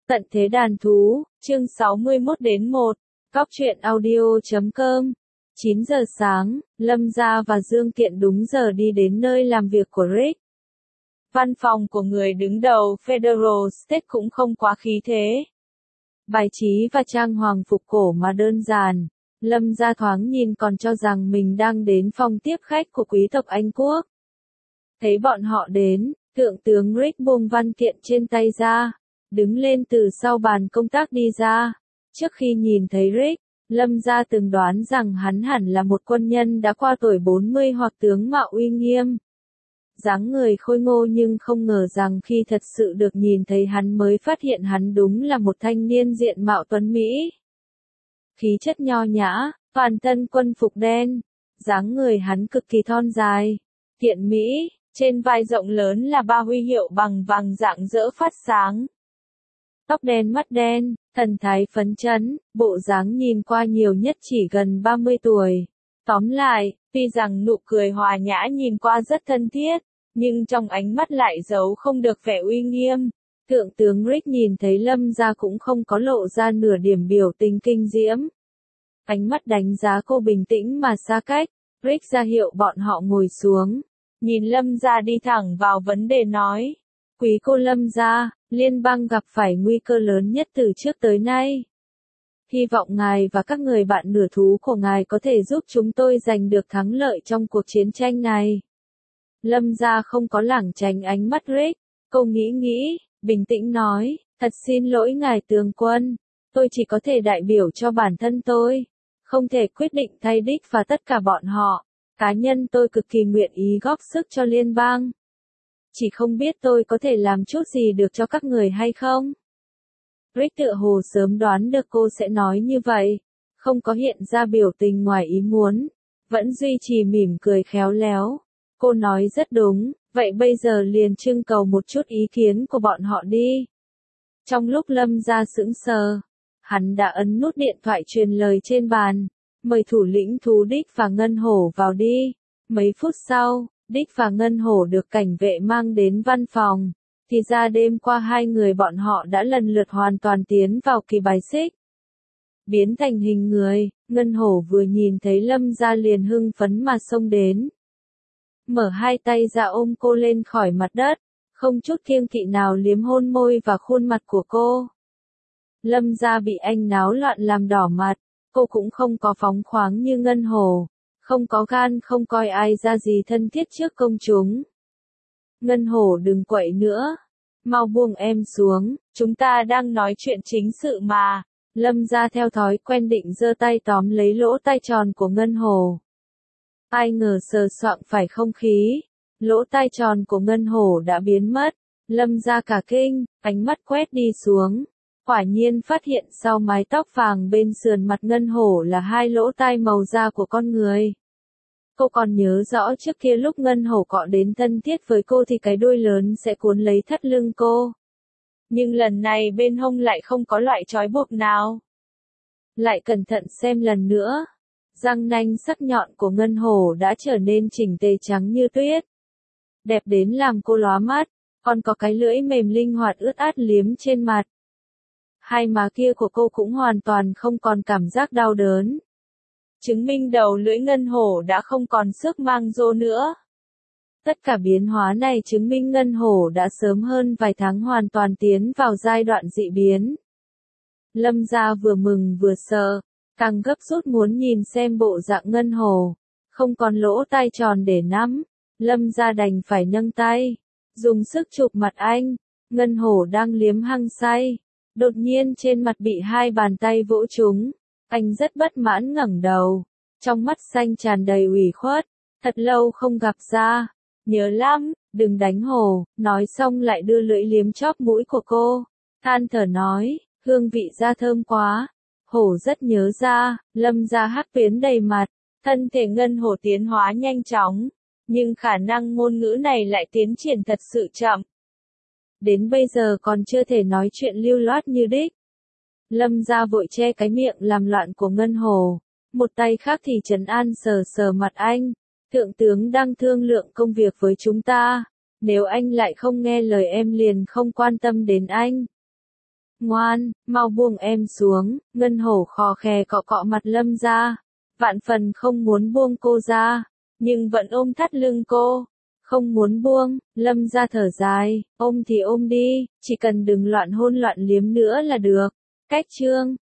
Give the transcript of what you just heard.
Tận thế đàn thú, chương 61 đến 1, Cóc truyện audio.com. 9 giờ sáng, Lâm Gia và Dương Kiện đúng giờ đi đến nơi làm việc của Rick. Văn phòng của người đứng đầu Federal State cũng không quá khí thế. Bài trí và trang hoàng phục cổ mà đơn giản. Lâm Gia thoáng nhìn còn cho rằng mình đang đến phòng tiếp khách của quý tộc Anh Quốc. Thấy bọn họ đến, Thượng tướng Rick buông văn kiện trên tay ra, đứng lên từ sau bàn công tác đi ra. Trước khi nhìn thấy Rick, Lâm Gia từng đoán rằng hắn hẳn là một quân nhân đã qua tuổi 40 hoặc tướng mạo uy nghiêm. Dáng người khôi ngô, nhưng không ngờ rằng khi thật sự được nhìn thấy hắn mới phát hiện hắn đúng là một thanh niên diện mạo tuấn mỹ. Khí chất nho nhã, toàn thân quân phục đen, dáng người hắn cực kỳ thon dài, kiện mỹ, trên vai rộng lớn là ba huy hiệu bằng vàng rạng rỡ phát sáng. Tóc đen mắt đen, thần thái phấn chấn, bộ dáng nhìn qua nhiều nhất chỉ gần 30 tuổi. Tóm lại, tuy rằng nụ cười hòa nhã nhìn qua rất thân thiết, nhưng trong ánh mắt lại giấu không được vẻ uy nghiêm. Thượng tướng Rick nhìn thấy Lâm Gia cũng không có lộ ra nửa điểm biểu tình kinh diễm. Ánh mắt đánh giá cô bình tĩnh mà xa cách. Rick ra hiệu bọn họ ngồi xuống. Nhìn Lâm Gia đi thẳng vào vấn đề nói. Quý cô Lâm Gia, liên bang gặp phải nguy cơ lớn nhất từ trước tới nay. Hy vọng ngài và các người bạn nửa thú của ngài có thể giúp chúng tôi giành được thắng lợi trong cuộc chiến tranh này. Lâm Gia không có lảng tránh ánh mắt Rick. Cô nghĩ, bình tĩnh nói, thật xin lỗi ngài tướng quân. Tôi chỉ có thể đại biểu cho bản thân tôi. Không thể quyết định thay Dick và tất cả bọn họ. Cá nhân tôi cực kỳ nguyện ý góp sức cho liên bang. Chỉ không biết tôi có thể làm chút gì được cho các người hay không? Rick tựa hồ sớm đoán được cô sẽ nói như vậy. Không có hiện ra biểu tình ngoài ý muốn. Vẫn duy trì mỉm cười khéo léo. Cô nói rất đúng, vậy bây giờ liền trưng cầu một chút ý kiến của bọn họ đi. Trong lúc Lâm Gia sững sờ, hắn đã ấn nút điện thoại truyền lời trên bàn. Mời thủ lĩnh thú Dick và Ngân Hổ vào đi. Mấy phút sau, Dick và Ngân Hổ được cảnh vệ mang đến văn phòng. Thì ra đêm qua hai người bọn họ đã lần lượt hoàn toàn tiến vào kỳ bài xích. Biến thành hình người, Ngân Hổ vừa nhìn thấy Lâm Gia liền hưng phấn mà xông đến. Mở hai tay ra ôm cô lên khỏi mặt đất, không chút kiêng kỵ nào liếm hôn môi và khuôn mặt của cô. Lâm Gia bị anh náo loạn làm đỏ mặt, cô cũng không có phóng khoáng như Ngân Hổ, không có gan không coi ai ra gì thân thiết trước công chúng. Ngân Hổ đừng quậy nữa, mau buông em xuống, chúng ta đang nói chuyện chính sự mà. Lâm Gia theo thói quen định giơ tay tóm lấy lỗ tai tròn của Ngân Hổ. Ai ngờ sờ soạng phải không khí, lỗ tai tròn của Ngân Hổ đã biến mất. Lâm Gia cả kinh, ánh mắt quét đi xuống, quả nhiên phát hiện sau mái tóc vàng bên sườn mặt Ngân Hổ là hai lỗ tai màu da của con người. Cô còn nhớ rõ trước kia lúc Ngân Hổ cọ đến thân thiết với cô thì cái đuôi lớn sẽ cuốn lấy thắt lưng cô. Nhưng lần này bên hông lại không có loại trói buộc nào. Lại cẩn thận xem lần nữa. Răng nanh sắc nhọn của Ngân Hổ đã trở nên chỉnh tề trắng như tuyết. Đẹp đến làm cô lóa mắt, còn có cái lưỡi mềm linh hoạt ướt át liếm trên mặt. Hai má kia của cô cũng hoàn toàn không còn cảm giác đau đớn. Chứng minh đầu lưỡi Ngân Hổ đã không còn sức mang rô nữa. Tất cả biến hóa này chứng minh Ngân Hổ đã sớm hơn vài tháng hoàn toàn tiến vào giai đoạn dị biến. Lâm Gia vừa mừng vừa sợ, càng gấp rút muốn nhìn xem bộ dạng Ngân Hổ. Không còn lỗ tai tròn để nắm, Lâm Gia đành phải nâng tay, dùng sức chụp mặt anh. Ngân Hổ đang liếm hăng say, đột nhiên trên mặt bị hai bàn tay vỗ trúng. Anh rất bất mãn ngẩng đầu, trong mắt xanh tràn đầy ủy khuất. Thật lâu không gặp ra, nhớ lắm, đừng đánh Hổ. Nói xong lại đưa lưỡi liếm chóp mũi của cô, than thở nói, hương vị da thơm quá. Hổ rất nhớ ra. Lâm Gia hắc tuyến đầy mặt, thân thể Ngân Hổ tiến hóa nhanh chóng, nhưng khả năng ngôn ngữ này lại tiến triển thật sự chậm. Đến bây giờ còn chưa thể nói chuyện lưu loát như Dick. Lâm Gia vội che cái miệng làm loạn của Ngân Hổ, một tay khác thì trấn an sờ sờ mặt anh. Thượng tướng đang thương lượng công việc với chúng ta, nếu anh lại không nghe lời em liền không quan tâm đến anh. Ngoan, mau buông em xuống, Ngân Hổ khò khè cọ cọ mặt Lâm Gia. Vạn phần không muốn buông cô ra, nhưng vẫn ôm thắt lưng cô. Không muốn buông, Lâm Gia thở dài, ôm thì ôm đi, chỉ cần đừng loạn hôn loạn liếm nữa là được. Cách chương